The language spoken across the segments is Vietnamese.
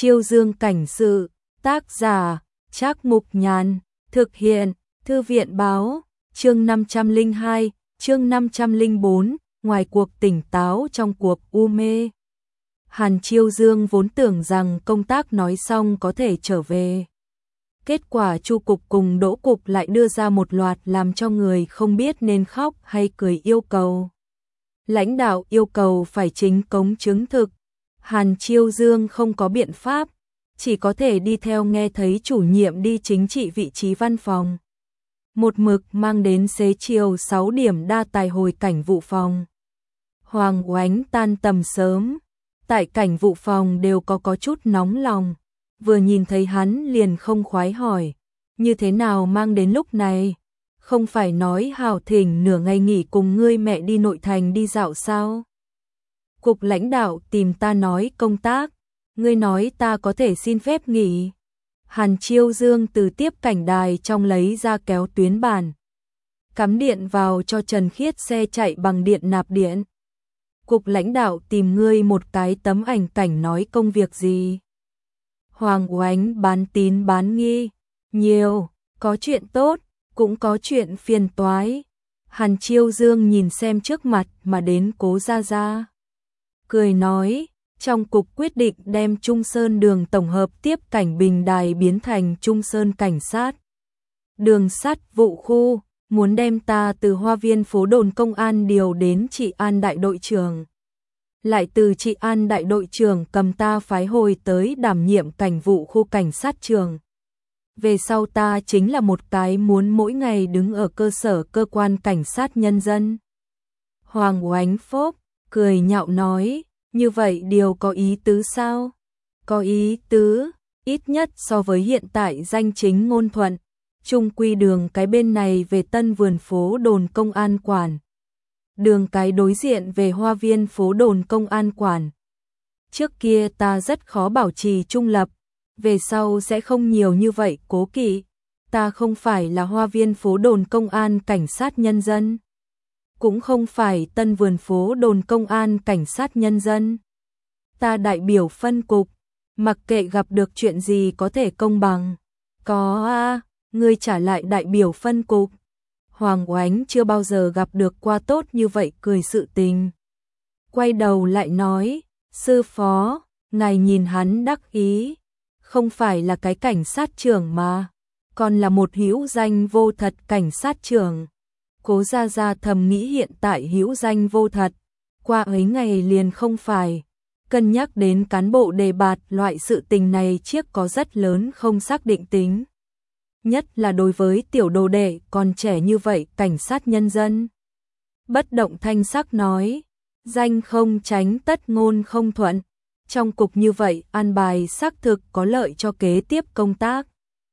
Chiêu Dương cảnh sự, tác giả, Trác Mục Nhàn, thực hiện, Thư viện báo, chương 502, chương 504, ngoài cuộc tỉnh táo trong cuộc u mê. Hàn Chiêu Dương vốn tưởng rằng công tác nói xong có thể trở về. Kết quả Chu cục cùng Đỗ cục lại đưa ra một loạt làm cho người không biết nên khóc hay cười yêu cầu. Lãnh đạo yêu cầu phải chính cống chứng thực. Hàn Chiêu Dương không có biện pháp, chỉ có thể đi theo nghe thấy chủ nhiệm đi chính trị vị trí văn phòng. Một mực mang đến xế chiều 6 điểm đa tài hồi cảnh vụ phòng. Hoàng Oánh tan tầm sớm, tại cảnh vụ phòng đều có chút nóng lòng. Vừa nhìn thấy hắn liền không khoái hỏi, như thế nào mang đến lúc này? Không phải nói hào thỉnh nửa ngày nghỉ cùng ngươi mẹ đi nội thành đi dạo sao? Cục lãnh đạo tìm ta nói công tác, ngươi nói ta có thể xin phép nghỉ. Hàn Chiêu Dương từ tiếp cảnh đài trong lấy ra kéo tuyến bàn, cắm điện vào cho Trần Khiết xe chạy bằng điện nạp điện. Cục lãnh đạo tìm ngươi một cái tấm ảnh cảnh nói công việc gì? Hoàng Oánh bán tín bán nghi, nhiều, có chuyện tốt, cũng có chuyện phiền toái. Hàn Chiêu Dương nhìn xem trước mặt mà đến Cố Gia Gia, cười nói, trong cục quyết định đem Trung Sơn đường tổng hợp tiếp cảnh Bình Đài biến thành Trung Sơn cảnh sát. Đường sắt vụ khu, muốn đem ta từ Hoa Viên phố đồn công an điều đến Trị An đại đội trưởng. Lại từ Trị An đại đội trưởng cầm ta phái hồi tới đảm nhiệm cảnh vụ khu cảnh sát trường. Về sau ta chính là một cái muốn mỗi ngày đứng ở cơ sở cơ quan cảnh sát nhân dân. Hoàng Oánh phốp, cười nhạo nói, như vậy điều có ý tứ sao? Có ý tứ, ít nhất so với hiện tại danh chính ngôn thuận. Trung quy đường cái bên này về Tân Vườn phố đồn công an quản. Đường cái đối diện về Hoa Viên phố đồn công an quản. Trước kia ta rất khó bảo trì trung lập, về sau sẽ không nhiều như vậy cố kỵ. Ta không phải là Hoa Viên phố đồn công an cảnh sát nhân dân, cũng không phải Tân Vườn phố đồn công an cảnh sát nhân dân. Ta đại biểu phân cục, mặc kệ gặp được chuyện gì có thể công bằng. Có a, ngươi trả lại đại biểu phân cục. Hoàng Oánh chưa bao giờ gặp được qua tốt như vậy cười sự tình. Quay đầu lại nói, sư phó, ngài nhìn hắn đắc ý, không phải là cái cảnh sát trưởng mà, còn là một hữu danh vô thật cảnh sát trưởng. Cố Gia Gia thầm nghĩ hiện tại hữu danh vô thật, qua ấy ngày liền không phải. Cân nhắc đến cán bộ đề bạt loại sự tình này chiếc có rất lớn không xác định tính. Nhất là đối với tiểu đồ đệ còn trẻ như vậy cảnh sát nhân dân. Bất động thanh sắc nói, danh không tránh tất ngôn không thuận. Trong cục như vậy an bài xác thực có lợi cho kế tiếp công tác.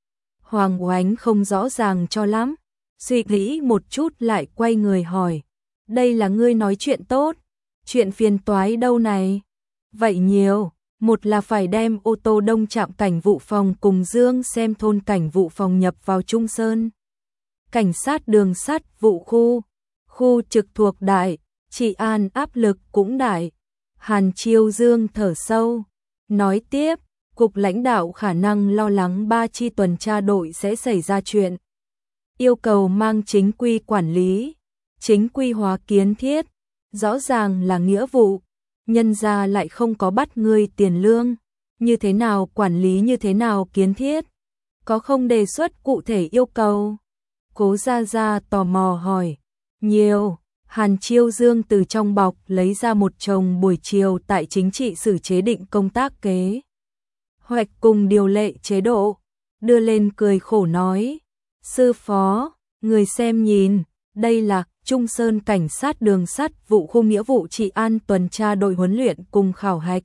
Hoàng Oánh không rõ ràng cho lắm, suy nghĩ một chút lại quay người hỏi, đây là ngươi nói chuyện tốt, chuyện phiền toái đâu này? Vậy nhiều, một là phải đem ô tô đông trạm cảnh vụ phòng cùng Dương xem thôn cảnh vụ phòng nhập vào Trung Sơn. Cảnh sát đường sắt vụ khu, khu trực thuộc đại, Trị An áp lực cũng đại. Hàn Chiêu Dương thở sâu, nói tiếp, cục lãnh đạo khả năng lo lắng 3 chi tuần tra đội sẽ xảy ra chuyện. Yêu cầu mang chính quy quản lý, chính quy hóa kiến thiết, rõ ràng là nghĩa vụ. Nhân ra lại không có bắt ngươi tiền lương, như thế nào quản lý như thế nào kiến thiết, có không đề xuất cụ thể yêu cầu? Cố Gia Gia tò mò hỏi, nhiều. Hàn Chiêu Dương từ trong bọc lấy ra một chồng buổi chiều tại chính trị sử chế định công tác kế hoạch cùng điều lệ chế độ, đưa lên cười khổ nói, sư phó, người xem nhìn, đây là Trung Sơn cảnh sát đường sắt vụ khu nghĩa vụ Trị An tuần tra đội huấn luyện cùng khảo hạch.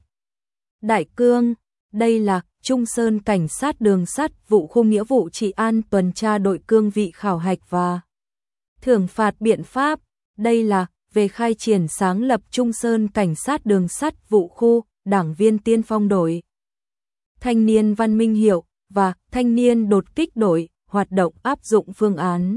Đại cương, đây là Trung Sơn cảnh sát đường sắt vụ khu nghĩa vụ Trị An tuần tra đội cương vị khảo hạch và thưởng phạt biện pháp. Đây là về khai triển sáng lập Trung Sơn cảnh sát đường sắt vụ khu, đảng viên tiên phong đội, thanh niên văn minh hiệu và thanh niên đột kích đội, hoạt động áp dụng phương án.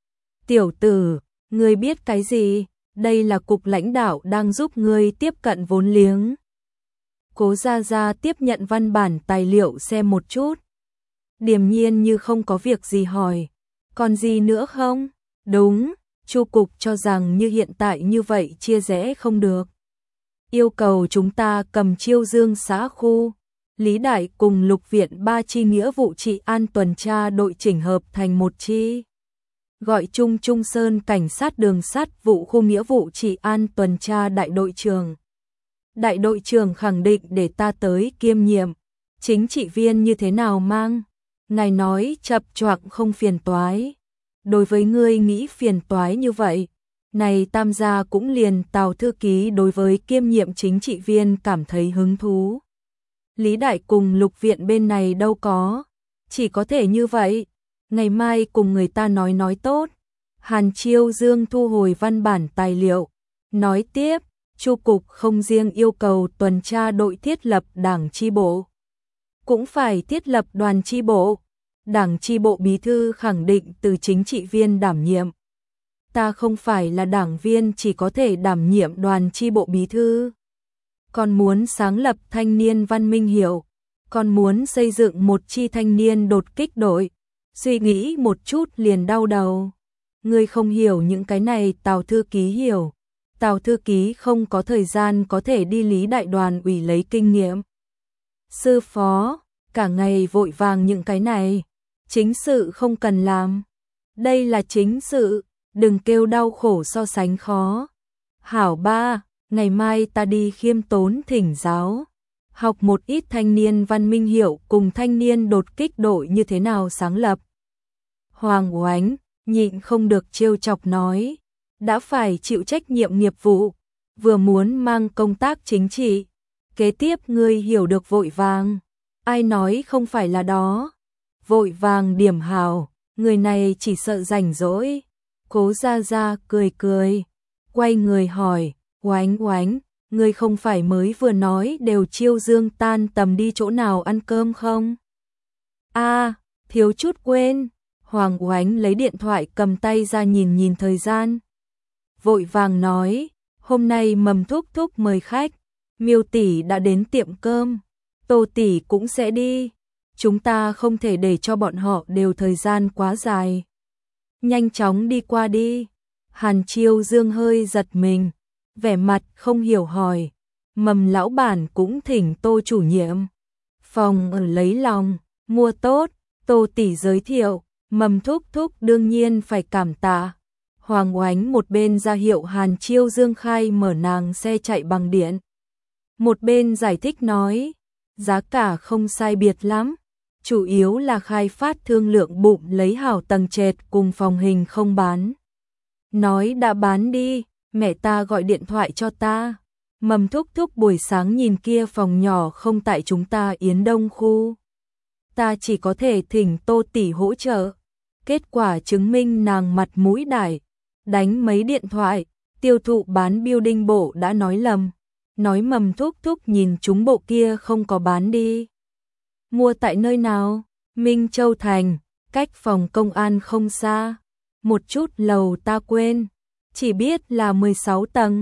Tiểu tử, ngươi biết cái gì? Đây là cục lãnh đạo đang giúp ngươi tiếp cận vốn liếng. Cố Gia Gia tiếp nhận văn bản tài liệu xem một chút. Điềm nhiên như không có việc gì hỏi. Còn gì nữa không? Đúng, Chu cục cho rằng như hiện tại như vậy chia rẽ không được. Yêu cầu chúng ta cầm Chiêu Dương xã khu, Lý Đại cùng Lục Viện 3 chi nghĩa vụ trị an tuần tra đội chỉnh hợp thành một chi. Gọi chung Trung Sơn cảnh sát đường sắt vụ khu nghĩa vụ trị an tuần tra đại đội trưởng. Đại đội trưởng khẳng định để ta tới kiêm nhiệm. Chính trị viên như thế nào mang? Ngài nói chập choạng không phiền toái. Đối với ngươi nghĩ phiền toái như vậy, này tam gia cũng liền Tào thư ký đối với kiêm nhiệm chính trị viên cảm thấy hứng thú. Lý Đại cùng Lục Viện bên này đâu có, chỉ có thể như vậy, ngày mai cùng người ta nói tốt. Hàn Chiêu Dương thu hồi văn bản tài liệu, nói tiếp, Chu cục không riêng yêu cầu tuần tra đội thiết lập đảng chi bộ, cũng phải thiết lập đoàn chi bộ. Đảng chi bộ bí thư khẳng định từ chính trị viên đảm nhiệm. Ta không phải là đảng viên chỉ có thể đảm nhiệm đoàn chi bộ bí thư. Còn muốn sáng lập thanh niên văn minh hiệu, còn muốn xây dựng một chi thanh niên đột kích đội. Suy nghĩ một chút liền đau đầu. Ngươi không hiểu những cái này Tào thư ký hiểu. Tào thư ký không có thời gian có thể đi Lý Đại đoàn ủy lấy kinh nghiệm. Sư phó, cả ngày vội vàng những cái này. Chính sự không cần làm. Đây là chính sự, đừng kêu đau khổ so sánh khó. Hảo ba, ngày mai ta đi khiêm tốn thỉnh giáo. Học một ít thanh niên văn minh hiệu cùng thanh niên đột kích đội như thế nào sáng lập. Hoàng Oánh, nhịn không được trêu chọc nói. Đã phải chịu trách nhiệm nghiệp vụ, vừa muốn mang công tác chính trị. Kế tiếp ngươi hiểu được vội vàng. Ai nói không phải là đó. Vội vàng điểm hào, người này chỉ sợ rảnh rỗi. Cố Gia Gia cười cười, quay người hỏi, Oánh, ngươi không phải mới vừa nói đều Chiêu Dương tan tầm đi chỗ nào ăn cơm không? Thiếu chút quên. Hoàng Oánh lấy điện thoại cầm tay ra nhìn thời gian. Vội vàng nói, hôm nay Mầm Thúc Thúc mời khách, Miêu tỷ đã đến tiệm cơm, Tô tỷ cũng sẽ đi. Chúng ta không thể để cho bọn họ đều thời gian quá dài. Nhanh chóng đi qua đi. Hàn Chiêu Dương hơi giật mình, vẻ mặt không hiểu hỏi. Mầm lão bản cũng thỉnh Tô chủ nhiệm. Phòng ở lấy lòng, mua tốt, Tô tỷ giới thiệu, Mầm Thúc Thúc đương nhiên phải cảm tạ. Hoàng Oánh một bên ra hiệu Hàn Chiêu Dương khai mở nàng xe chạy bằng điện. Một bên giải thích nói, giá cả không sai biệt lắm. Chủ yếu là khai phát thương lượng bụng lấy hảo tầng trệt cùng phòng hình không bán. Nói đã bán đi, mẹ ta gọi điện thoại cho ta. Mầm Thúc Thúc buổi sáng nhìn kia phòng nhỏ không tại chúng ta Yến Đông khu. Ta chỉ có thể thỉnh Tô tỷ hỗ trợ. Kết quả chứng minh nàng mặt mũi đại. Đánh mấy điện thoại, tiêu thụ bán building bộ đã nói lầm. Nói Mầm Thúc Thúc nhìn chúng bộ kia không có bán đi. Mua tại nơi nào? Minh Châu Thành, cách phòng công an không xa. Một chút lầu ta quên, chỉ biết là 16 tầng,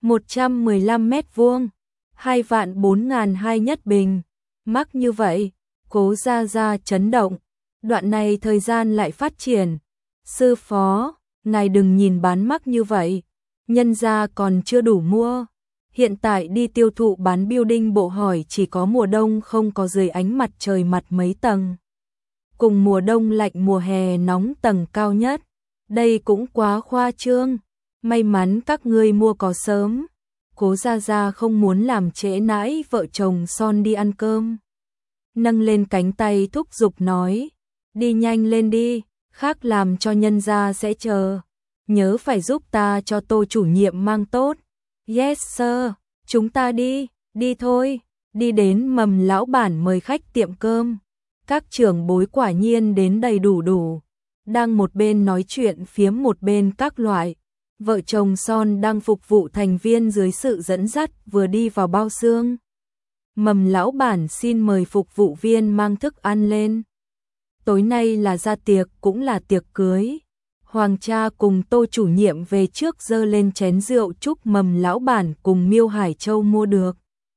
115 mét vuông, 2.400.000 nhất bình. Mắc như vậy, Cố Gia Gia chấn động. Đoạn này thời gian lại phát triển. Sư phó, ngài đừng nhìn bán mắc như vậy, nhân gia còn chưa đủ mua. Hiện tại đi tiêu thụ bán building bộ hỏi chỉ có mùa đông không có dưới ánh mặt trời mặt mấy tầng. Cùng mùa đông lạnh mùa hè nóng tầng cao nhất. Đây cũng quá khoa trương. May mắn các ngươi mua có sớm. Cố Gia Gia không muốn làm trễ nãi vợ chồng son đi ăn cơm. Nâng lên cánh tay thúc giục nói. Đi nhanh lên đi, khác làm cho nhân gia sẽ chờ. Nhớ phải giúp ta cho Tô chủ nhiệm mang tốt. Yes sir, chúng ta đi thôi. Đi đến Mầm lão bản mời khách tiệm cơm. Các trưởng bối quả nhiên đến đầy đủ. Đang một bên nói chuyện phiếm một bên các loại. Vợ chồng son đang phục vụ thành viên dưới sự dẫn dắt vừa đi vào bao xương. Mầm lão bản xin mời phục vụ viên mang thức ăn lên. Tối nay là ra tiệc cũng là tiệc cưới. Hoàng cha cùng Tô chủ nhiệm về trước dơ lên chén rượu chúc Mầm lão bản cùng Miêu Hải Châu mua được.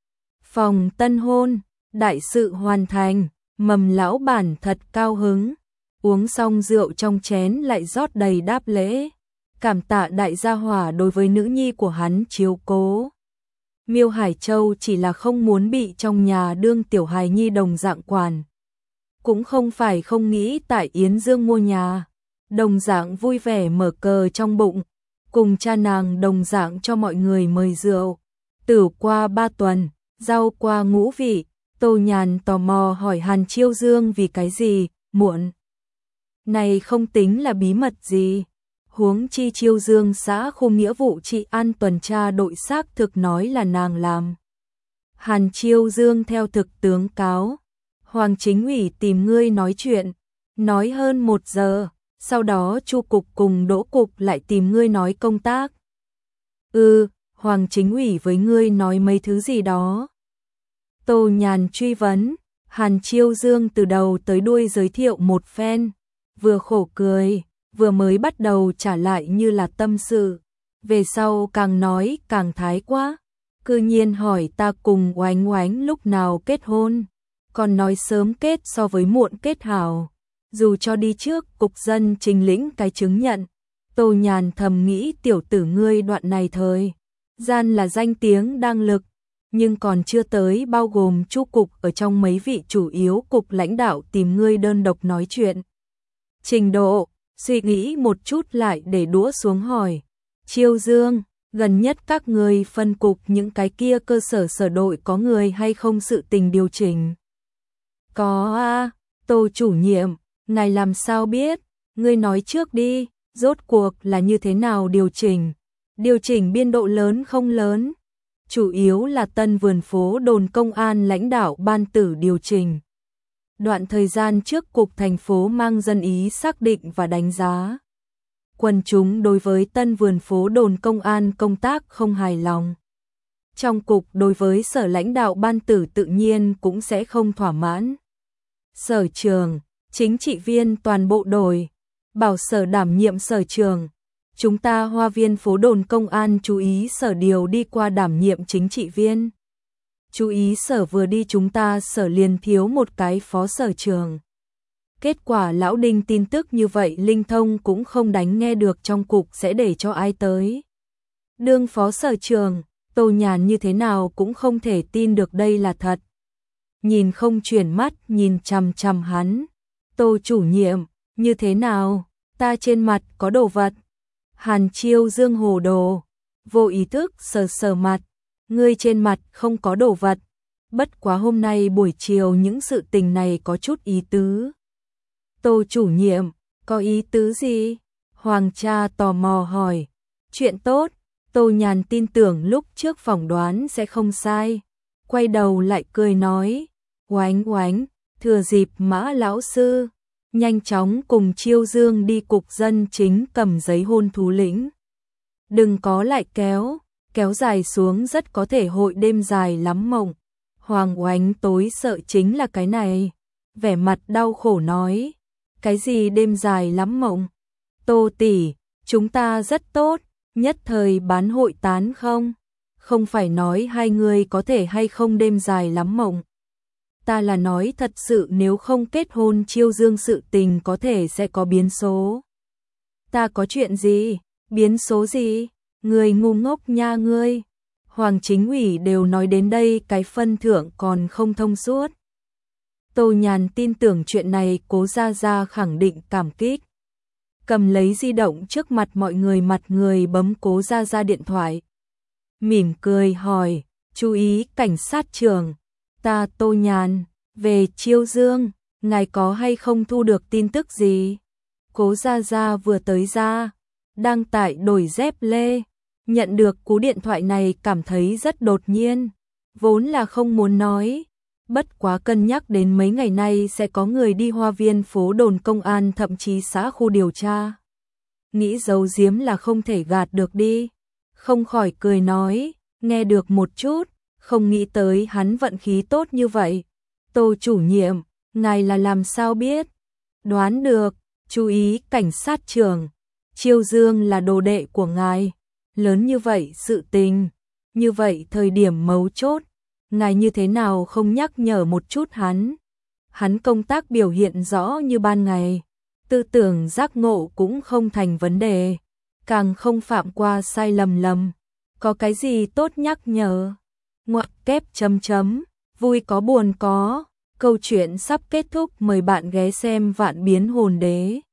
Phòng tân hôn, đại sự hoàn thành, Mầm lão bản thật cao hứng. Uống xong rượu trong chén lại rót đầy đáp lễ. Cảm tạ đại gia hỏa đối với nữ nhi của hắn chiếu cố. Miêu Hải Châu chỉ là không muốn bị trong nhà đương tiểu hài nhi đồng dạng quản. Cũng không phải không nghĩ tại Yến Dương mua nhà. Đồng dạng vui vẻ mở cờ trong bụng. Cùng cha nàng đồng dạng cho mọi người mời rượu. Tử qua 3 tuần, rau qua ngũ vị. Tô Nhàn tò mò hỏi Hàn Chiêu Dương vì cái gì, muộn. Này không tính là bí mật gì. Huống chi Chiêu Dương xã khu nghĩa vụ trị an tuần tra đội xác thực nói là nàng làm. Hàn Chiêu Dương theo thực tướng cáo. Hoàng chính ủy tìm ngươi nói chuyện. Nói hơn 1 giờ. Sau đó Chu cục cùng Đỗ cục lại tìm ngươi nói công tác. Hoàng chính ủy với ngươi nói mấy thứ gì đó. Tô Nhàn truy vấn. Hàn Chiêu Dương từ đầu tới đuôi giới thiệu một phen. Vừa khổ cười, vừa mới bắt đầu trả lại như là tâm sự. Về sau càng nói càng thái quá. Cư nhiên hỏi ta cùng Oánh Oánh lúc nào kết hôn. Còn nói sớm kết so với muộn kết hảo. Dù cho đi trước cục dân trình lĩnh cái chứng nhận. Tô Nhàn thầm nghĩ tiểu tử ngươi đoạn này thời gian là danh tiếng đang lực. Nhưng còn chưa tới bao gồm Chu cục ở trong mấy vị chủ yếu cục lãnh đạo tìm ngươi đơn độc nói chuyện. Trình độ, suy nghĩ một chút lại để đũa xuống hỏi. Chiêu Dương, gần nhất các người phân cục những cái kia cơ sở sở đội có người hay không sự tình điều chỉnh? Có a, Tô chủ nhiệm, ngài làm sao biết? Ngươi nói trước đi, rốt cuộc là như thế nào điều chỉnh? Điều chỉnh biên độ lớn không lớn? Chủ yếu là Tân Vườn phố đồn công an lãnh đạo ban tử điều chỉnh. Đoạn thời gian trước cục thành phố mang dân ý xác định và đánh giá. Quần chúng đối với Tân Vườn phố đồn công an công tác không hài lòng. Trong cục đối với sở lãnh đạo ban tử tự nhiên cũng sẽ không thỏa mãn. Sở trường, chính trị viên toàn bộ đổi, bảo sở đảm nhiệm sở trường. Chúng ta Hoa viên phố đồn công an chú ý sở điều đi qua đảm nhiệm chính trị viên. Chú ý sở vừa đi chúng ta sở liền thiếu một cái phó sở trường. Kết quả lão Đinh tin tức như vậy linh thông cũng không đánh nghe được trong cục sẽ để cho ai tới. Đương phó sở trường, Tô Nhàn như thế nào cũng không thể tin được đây là thật. Nhìn không chuyển mắt nhìn chằm chằm hắn. Tô chủ nhiệm, như thế nào? Ta trên mặt có đồ vật. Hàn Chiêu Dương hồ đồ, vô ý thức sờ sờ mặt. Ngươi trên mặt không có đồ vật. Bất quá hôm nay buổi chiều những sự tình này có chút ý tứ. Tô chủ nhiệm, có ý tứ gì? Hoàng cha tò mò hỏi. Chuyện tốt, Tô Nhàn tin tưởng lúc trước phỏng đoán sẽ không sai. Quay đầu lại cười nói. Oánh Oánh, thừa dịp Mã lão sư. Nhanh chóng cùng Chiêu Dương đi cục dân chính cầm giấy hôn thú lĩnh. Đừng có lại kéo dài xuống rất có thể hội đêm dài lắm mộng. Hoàng Oánh tối sợ chính là cái này. Vẻ mặt đau khổ nói. Cái gì đêm dài lắm mộng? Tô tỷ, chúng ta rất tốt, nhất thời bán hội tán không? Không phải nói hai người có thể hay không đêm dài lắm mộng. Ta là nói thật sự nếu không kết hôn Chiêu Dương sự tình có thể sẽ có biến số. Ta có chuyện gì? Biến số gì? Người ngu ngốc nha ngươi. Hoàng chính ủy đều nói đến đây cái phân thưởng còn không thông suốt. Tô Nhàn tin tưởng chuyện này Cố Gia Gia khẳng định cảm kích. Cầm lấy di động trước mặt mọi người mặt người bấm Cố Gia Gia điện thoại. Mỉm cười hỏi, chú ý cảnh sát trưởng. Ta Tô Nhàn, về Chiêu Dương, ngài có hay không thu được tin tức gì? Cố Gia Gia vừa tới ra, đang tại đổi dép lê. Nhận được cú điện thoại này cảm thấy rất đột nhiên, vốn là không muốn nói. Bất quá cân nhắc đến mấy ngày nay sẽ có người đi Hoa viên phố đồn công an thậm chí xã khu điều tra. Nghĩ giấu giếm là không thể gạt được đi. Không khỏi cười nói, nghe được một chút, không nghĩ tới hắn vận khí tốt như vậy. Tô chủ nhiệm, ngài là làm sao biết? Đoán được, chú ý cảnh sát trưởng. Chiêu Dương là đồ đệ của ngài. Lớn như vậy sự tình, như vậy thời điểm mấu chốt, ngài như thế nào không nhắc nhở một chút hắn. Hắn công tác biểu hiện rõ như ban ngày, tư tưởng giác ngộ cũng không thành vấn đề, càng không phạm qua sai lầm. Có cái gì tốt nhắc nhở? Ngoặc kép chấm chấm, vui có buồn có. Câu chuyện sắp kết thúc, mời bạn ghé xem Vạn Biến Hồn Đế.